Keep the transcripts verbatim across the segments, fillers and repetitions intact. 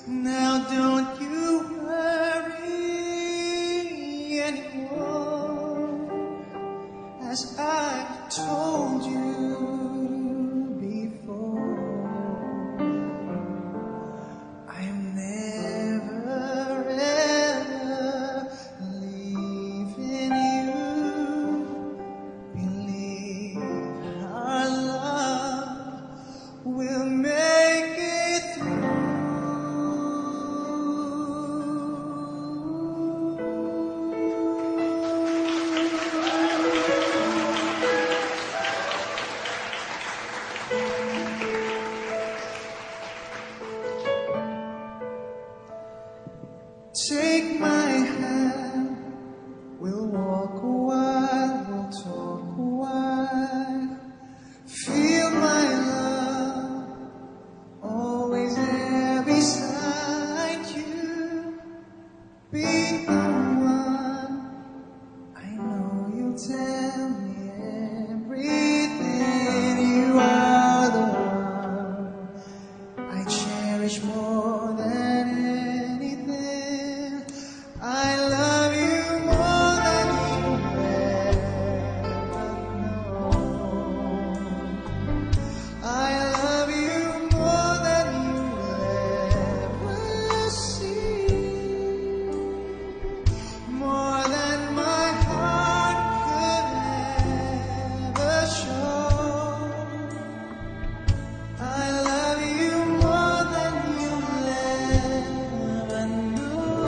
Now don't you worry anymore, as I told you before. I am never ever leaving you. Believe our love will make it through. Take my hand, we'll walk a while, we'll talk a while. Feel my love, always there beside you. Be the one, I know you'll tell me everything. You are the one I cherish more than anything. I love you more than you ever know. I love you more than you'll ever see, more than my heart could ever show. I love you more than you'll ever know.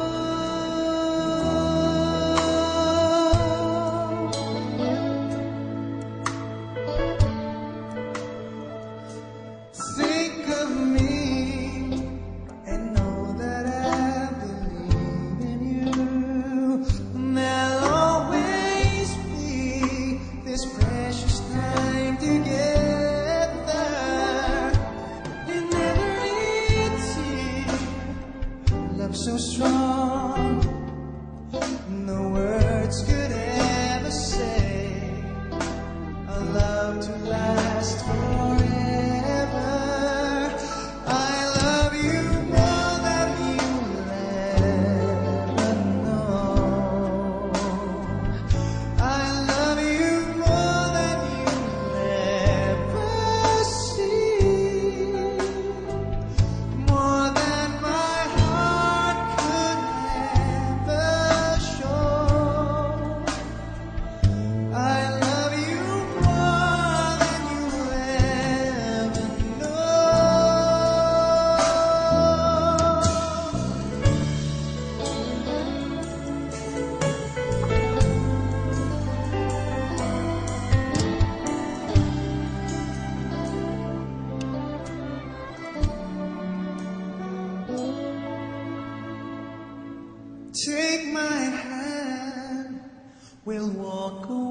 Think of me and know that I believe in you. There'll always be this precious time together. It never easy, love so strong, no words could ever say. A love to last forever. I love you more than you'll ever know. I love you more than you'll ever see, more than my heart could ever show. I love you more than you'll ever know. Take my hand, we'll walk away.